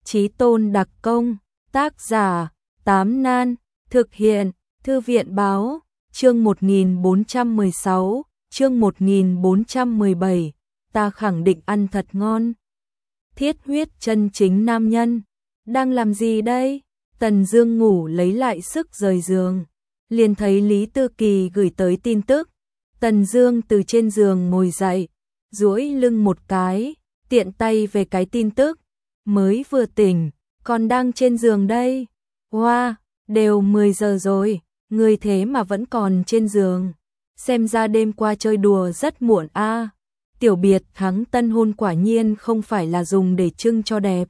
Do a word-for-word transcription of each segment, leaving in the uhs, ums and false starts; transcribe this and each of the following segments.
Chí tôn đặc công, tác giả, Tám Nan, thực hiện, Thư viện báo, chương một nghìn bốn trăm mười sáu, chương một nghìn bốn trăm mười bảy, ta khẳng định ăn thật ngon. Thiết huyết chân chính nam nhân, đang làm gì đây? Tần Dương ngủ lấy lại sức rời giường, liền thấy Lý Tư Kỳ gửi tới tin tức. Tần Dương từ trên giường ngồi dậy, duỗi lưng một cái, tiện tay về cái tin tức, mới vừa tỉnh, còn đang trên giường đây. Hoa, wow, đều mười giờ rồi, người thế mà vẫn còn trên giường. Xem ra đêm qua chơi đùa rất muộn a. À. Tiểu biệt thắng tân hôn quả nhiên không phải là dùng để trưng cho đẹp.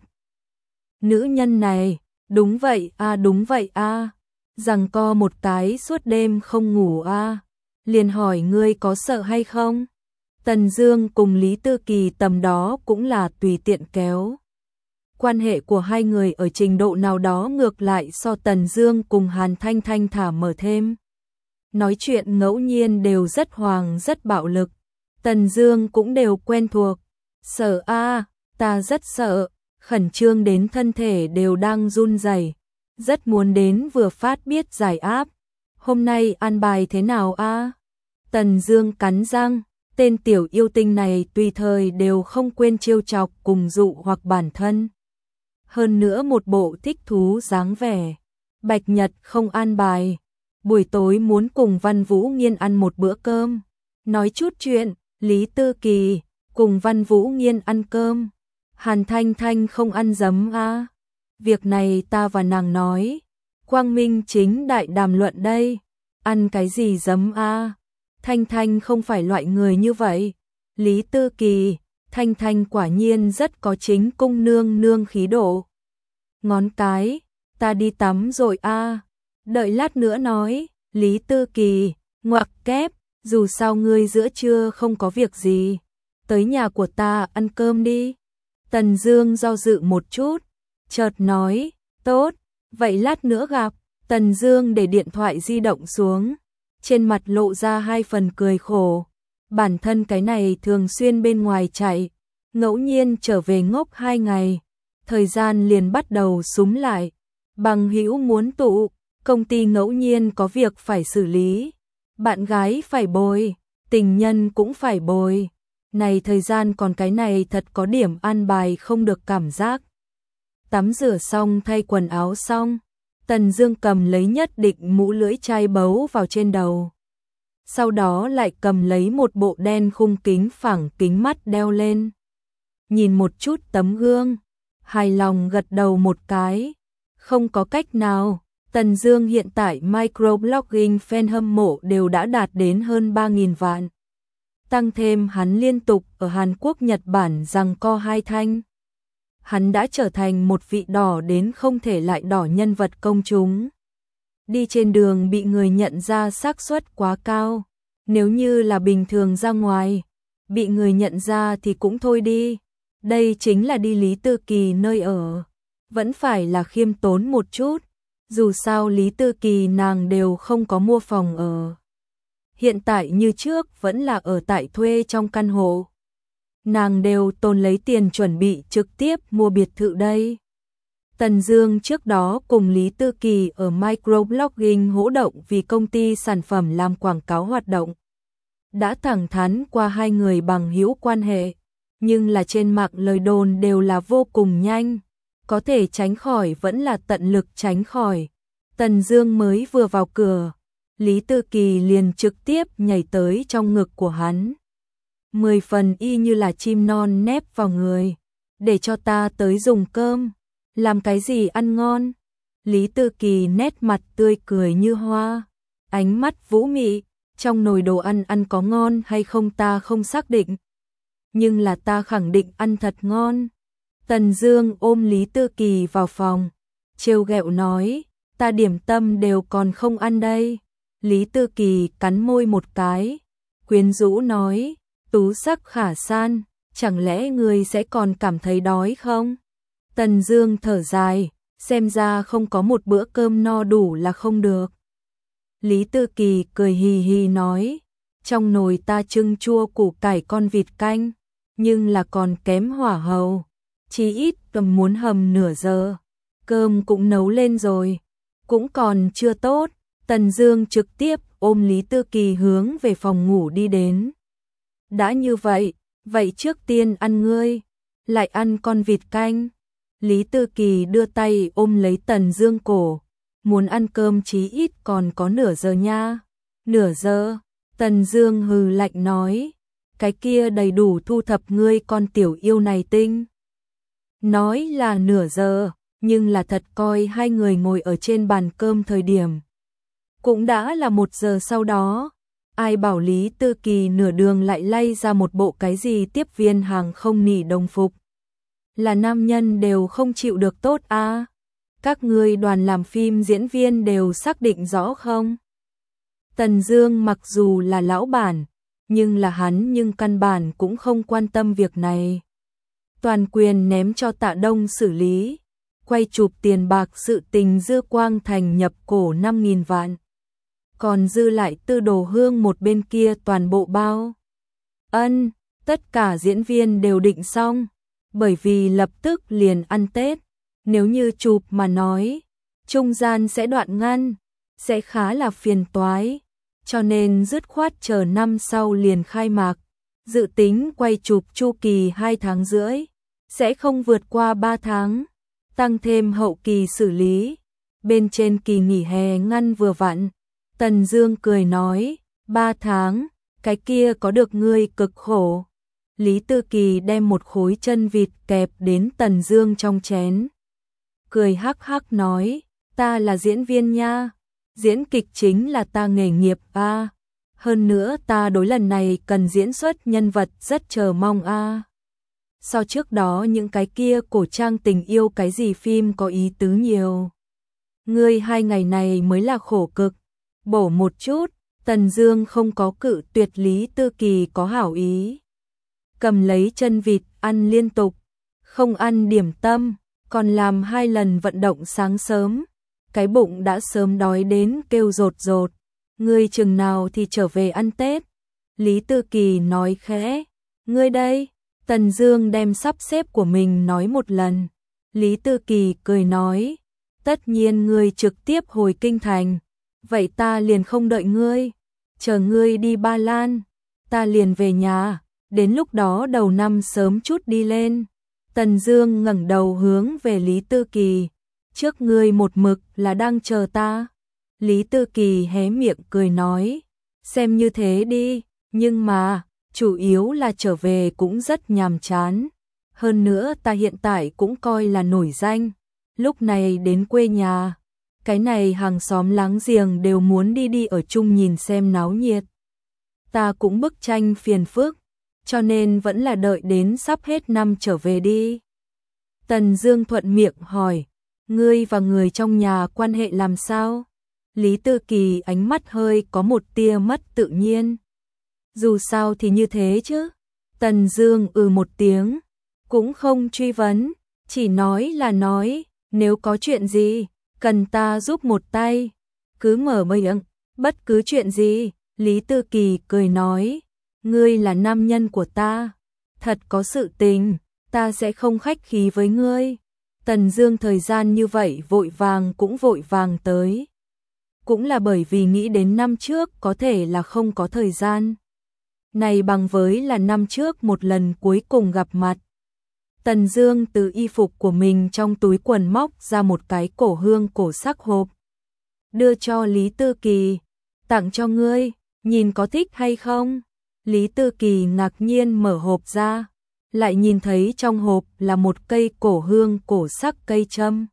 Nữ nhân này, đúng vậy a, à, đúng vậy a. À. Giằng co một cái suốt đêm không ngủ a. À. Liền hỏi ngươi có sợ hay không? Tần Dương cùng Lý Tư Kỳ tầm đó cũng là tùy tiện kéo. Quan hệ của hai người ở trình độ nào đó ngược lại so Tần Dương cùng Hàn Thanh Thanh thả mở thêm. Nói chuyện ngẫu nhiên đều rất hoàng rất bạo lực. Tần Dương cũng đều quen thuộc. Sợ a, à, ta rất sợ, khẩn trương đến thân thể đều đang run rẩy, rất muốn đến vừa phát biết giải áp. Hôm nay an bài thế nào a? À? Tần Dương cắn răng, tên tiểu yêu tinh này tùy thời đều không quên trêu chọc cùng dụ hoặc bản thân. Hơn nữa một bộ thích thú dáng vẻ. Bạch Nhật không an bài, buổi tối muốn cùng Văn Vũ Nghiên ăn một bữa cơm, nói chút chuyện. Lý Tư Kỳ cùng Văn Vũ Nghiên ăn cơm. Hàn Thanh Thanh không ăn giấm a. À. Việc này ta và nàng nói, quang minh chính đại đàm luận đây. Ăn cái gì giấm a? À. Thanh Thanh không phải loại người như vậy. Lý Tư Kỳ, Thanh Thanh quả nhiên rất có chính cung nương nương khí độ. Ngón cái, ta đi tắm rồi a. À. Đợi lát nữa nói. Lý Tư Kỳ, ngoặc kép, dù sao ngươi giữa trưa không có việc gì, tới nhà của ta ăn cơm đi. Tần Dương do dự một chút, chợt nói, tốt, vậy lát nữa gặp. Tần Dương để điện thoại di động xuống, trên mặt lộ ra hai phần cười khổ. Bản thân cái này thường xuyên bên ngoài chạy, ngẫu nhiên trở về ngốc hai ngày, thời gian liền bắt đầu súng lại. Bằng hữu muốn tụ, công ty ngẫu nhiên có việc phải xử lý, bạn gái phải bồi, tình nhân cũng phải bồi. Này thời gian còn cái này thật có điểm an bài không được cảm giác. Tắm rửa xong thay quần áo xong, Tần Dương cầm lấy nhất định mũ lưỡi chai bấu vào trên đầu. Sau đó lại cầm lấy một bộ đen khung kính phẳng kính mắt đeo lên. Nhìn một chút tấm gương, hài lòng gật đầu một cái. Không có cách nào, Tần Dương hiện tại microblogging fan hâm mộ đều đã đạt đến hơn ba nghìn vạn. Tăng thêm hắn liên tục ở Hàn Quốc Nhật Bản giằng co hai thanh. Hắn đã trở thành một vị đỏ đến không thể lại đỏ nhân vật công chúng. Đi trên đường bị người nhận ra xác suất quá cao. Nếu như là bình thường ra ngoài, bị người nhận ra thì cũng thôi đi. Đây chính là đi Lý Tư Kỳ nơi ở. Vẫn phải là khiêm tốn một chút. Dù sao Lý Tư Kỳ nàng đều không có mua phòng ở. Hiện tại như trước vẫn là ở tại thuê trong căn hộ. Nàng đều tồn lấy tiền chuẩn bị trực tiếp mua biệt thự đây. Tần Dương trước đó cùng Lý Tư Kỳ ở microblogging hỗ động vì công ty sản phẩm làm quảng cáo hoạt động. Đã thẳng thắn qua hai người bằng hữu quan hệ, nhưng là trên mạng lời đồn đều là vô cùng nhanh. Có thể tránh khỏi vẫn là tận lực tránh khỏi. Tần Dương mới vừa vào cửa, Lý Tư Kỳ liền trực tiếp nhảy tới trong ngực của hắn. Mười phần y như là chim non nép vào người. Để cho ta tới dùng cơm. Làm cái gì ăn ngon? Lý Tư Kỳ nét mặt tươi cười như hoa. Ánh mắt vũ mị. Trong nồi đồ ăn ăn có ngon hay không ta không xác định. Nhưng là ta khẳng định ăn thật ngon. Tần Dương ôm Lý Tư Kỳ vào phòng, trêu ghẹo nói, ta điểm tâm đều còn không ăn đây. Lý Tư Kỳ cắn môi một cái, quyến rũ nói, tú sắc khả san, chẳng lẽ ngươi sẽ còn cảm thấy đói không? Tần Dương thở dài, xem ra không có một bữa cơm no đủ là không được. Lý Tư Kỳ cười hì hì nói, trong nồi ta trưng chua củ cải con vịt canh, nhưng là còn kém hỏa hầu. Chí ít cầm muốn hầm nửa giờ. Cơm cũng nấu lên rồi, cũng còn chưa tốt. Tần Dương trực tiếp ôm Lý Tư Kỳ hướng về phòng ngủ đi đến. Đã như vậy, vậy trước tiên ăn ngươi, lại ăn con vịt canh. Lý Tư Kỳ đưa tay ôm lấy Tần Dương cổ, muốn ăn cơm chí ít còn có nửa giờ nha. Nửa giờ? Tần Dương hừ lạnh nói, cái kia đầy đủ thu thập ngươi con tiểu yêu này tinh. Nói là nửa giờ, nhưng là thật coi hai người ngồi ở trên bàn cơm thời điểm. Cũng đã là một giờ sau đó, ai bảo Lý Tư Kỳ nửa đường lại lay ra một bộ cái gì tiếp viên hàng không nỉ đồng phục. Là nam nhân đều không chịu được tốt à? Các ngươi đoàn làm phim diễn viên đều xác định rõ không? Tần Dương mặc dù là lão bản, nhưng là hắn nhưng căn bản cũng không quan tâm việc này. Toàn quyền ném cho Tạ Đông xử lý, quay chụp tiền bạc sự tình Dư Quang Thành nhập cổ năm nghìn vạn. Còn dư lại Tư Đồ Hương một bên kia toàn bộ bao. Ân, tất cả diễn viên đều định xong, bởi vì lập tức liền ăn Tết. Nếu như chụp mà nói, trung gian sẽ đoạn ngăn, sẽ khá là phiền toái, cho nên dứt khoát chờ năm sau liền khai mạc. Dự tính quay chụp chu kỳ hai tháng rưỡi, sẽ không vượt qua ba tháng, tăng thêm hậu kỳ xử lý. Bên trên kỳ nghỉ hè ngăn vừa vặn. Tần Dương cười nói, ba tháng, cái kia có được ngươi cực khổ. Lý Tư Kỳ đem một khối chân vịt kẹp đến Tần Dương trong chén. Cười hắc hắc nói, ta là diễn viên nha, diễn kịch chính là ta nghề nghiệp a. Hơn nữa ta đối lần này cần diễn xuất nhân vật rất chờ mong a. So trước đó những cái kia cổ trang tình yêu cái gì phim có ý tứ nhiều. Ngươi hai ngày này mới là khổ cực. Bổ một chút, Tần Dương không có cự tuyệt Lý Tư Kỳ có hảo ý. Cầm lấy chân vịt ăn liên tục, không ăn điểm tâm, còn làm hai lần vận động sáng sớm. Cái bụng đã sớm đói đến kêu rột rột. Ngươi chừng nào thì trở về ăn Tết? Lý Tư Kỳ nói khẽ. Ngươi đây? Tần Dương đem sắp xếp của mình nói một lần. Lý Tư Kỳ cười nói, tất nhiên ngươi trực tiếp hồi kinh thành. Vậy ta liền không đợi ngươi, chờ ngươi đi Ba Lan, ta liền về nhà, đến lúc đó đầu năm sớm chút đi lên. Tần Dương ngẩng đầu hướng về Lý Tư Kỳ, trước ngươi một mực là đang chờ ta. Lý Tư Kỳ hé miệng cười nói, xem như thế đi, nhưng mà, chủ yếu là trở về cũng rất nhàm chán. Hơn nữa ta hiện tại cũng coi là nổi danh, lúc này đến quê nhà. Cái này hàng xóm láng giềng đều muốn đi đi ở chung nhìn xem náo nhiệt. Ta cũng bức tranh phiền phức, cho nên vẫn là đợi đến sắp hết năm trở về đi. Tần Dương thuận miệng hỏi, ngươi và người trong nhà quan hệ làm sao? Lý Tư Kỳ ánh mắt hơi có một tia mất tự nhiên. Dù sao thì như thế chứ. Tần Dương ừ một tiếng, cũng không truy vấn, chỉ nói là nói, nếu có chuyện gì cần ta giúp một tay, cứ mở miệng, bất cứ chuyện gì. Lý Tư Kỳ cười nói, ngươi là nam nhân của ta, thật có sự tình, ta sẽ không khách khí với ngươi. Tần Dương thời gian như vậy vội vàng cũng vội vàng tới. Cũng là bởi vì nghĩ đến năm trước có thể là không có thời gian. Này bằng với là năm trước một lần cuối cùng gặp mặt. Tần Dương từ y phục của mình trong túi quần móc ra một cái cổ hương cổ sắc hộp, đưa cho Lý Tư Kỳ, tặng cho ngươi, nhìn có thích hay không? Lý Tư Kỳ ngạc nhiên mở hộp ra, lại nhìn thấy trong hộp là một cây cổ hương cổ sắc cây châm.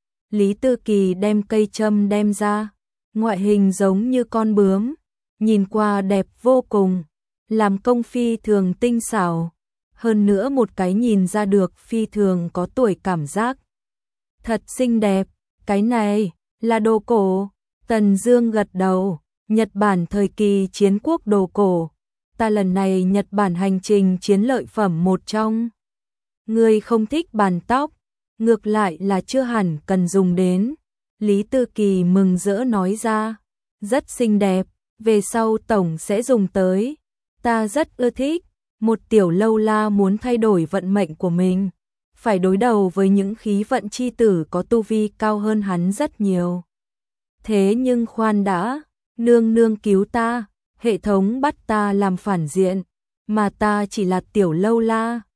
Lý Tư Kỳ đem cây châm đem ra, ngoại hình giống như con bướm, nhìn qua đẹp vô cùng, làm công phi thường tinh xảo. Hơn nữa một cái nhìn ra được phi thường có tuổi cảm giác. Thật xinh đẹp, cái này là đồ cổ. Tần Dương gật đầu, Nhật Bản thời kỳ chiến quốc đồ cổ. Ta lần này Nhật Bản hành trình chiến lợi phẩm một trong. Ngươi không thích bàn tóc, ngược lại là chưa hẳn cần dùng đến. Lý Tư Kỳ mừng rỡ nói ra, rất xinh đẹp, về sau tổng sẽ dùng tới. Ta rất ưa thích. Một tiểu lâu la muốn thay đổi vận mệnh của mình, phải đối đầu với những khí vận chi tử có tu vi cao hơn hắn rất nhiều. Thế nhưng khoan đã, nương nương cứu ta, hệ thống bắt ta làm phản diện, mà ta chỉ là tiểu lâu la,